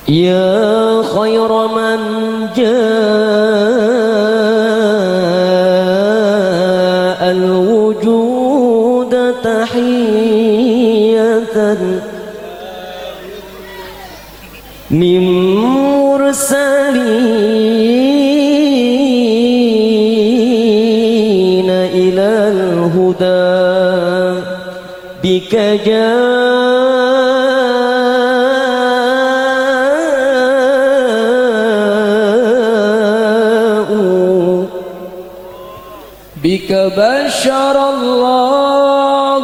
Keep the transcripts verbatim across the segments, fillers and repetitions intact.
يا خير من جاء الوجود تحية من مرسلين إلى الهدى بك جاءوا بك بشر الله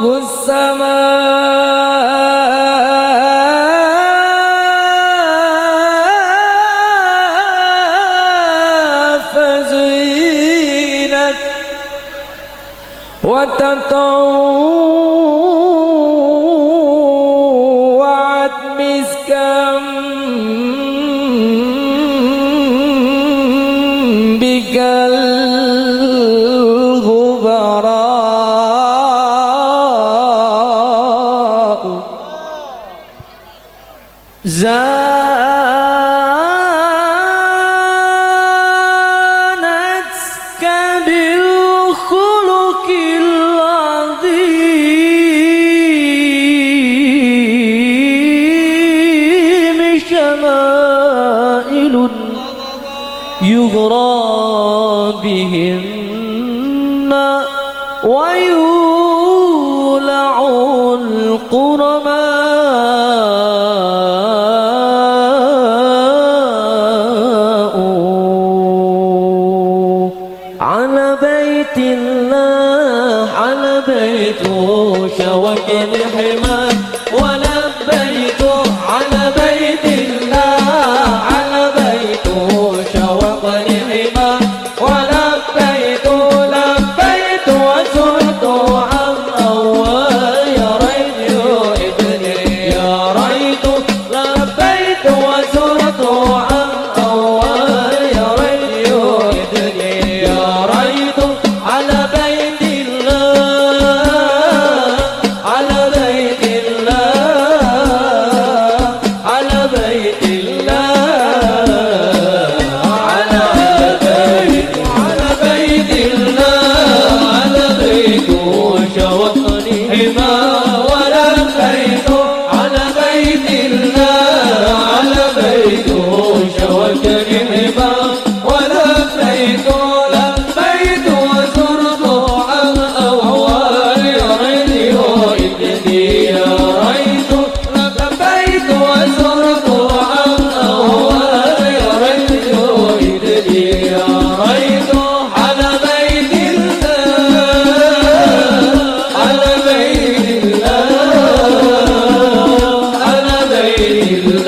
السماء فزينت وتطوعت مسكا بك الغبراء زانتك بالخلق العظيم شمائل يغرى بهن ويولع القرماء على بيت الله على بيته شوك الحمى ولبيته على بيت الله على بيته شوق الحمى ولبيته لبيت وزرت عن أول يا ريت يؤذني يا ريت لبيت وزرت عن أول يا ريت يؤذني يا ريت على بيت الله على بيت الله على بيت الله على بيت على بيت الله على بيته شوقني حما ولبيت على بيت الله على بيته شوقني حما ولبيت لبيت وزرت عن أول يا ريت يؤذني يا ريت لبيت وزرت عن أول يا ريت يؤذني يا ريت على بيت الله على بيت الله على بيت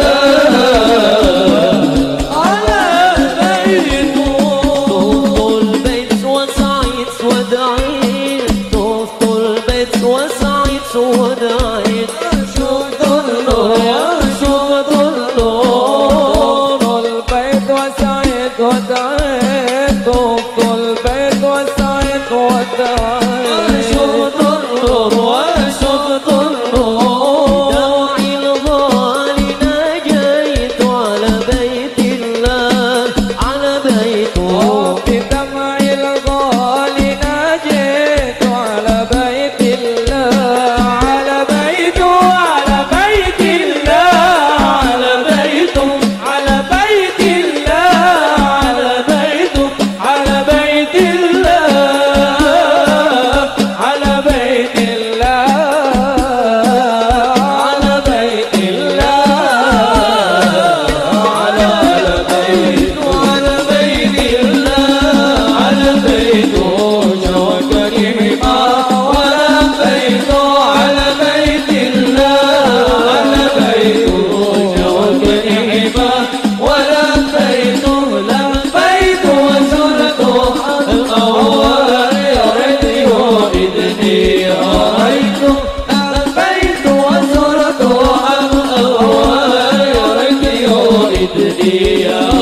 الله على بيته طفت البيت وسعيت ودعيت طفت البيت وسعيت ودعيت شفت النور شفت النور البيت وسعيت ودعيت طفت البيت وسعيت ودعيت شفت النور وشفت النور دمعي الغالي نجيت على بيت الله على بيته بدمعي الغالي نجيت على بيت الله على بيته على بيت الله على بيته على بيت الله على بيته على بيت الله على بيت الله على بيت الله على بيت على بيت الله على بيته شوكني حما ولبيته على بيت الله على بيته شوكني حما ولبيته لبيت وزرت عن أول يا ريت يؤذني يا ريت لبيت وزرت عن أول يا ريت يؤذني يا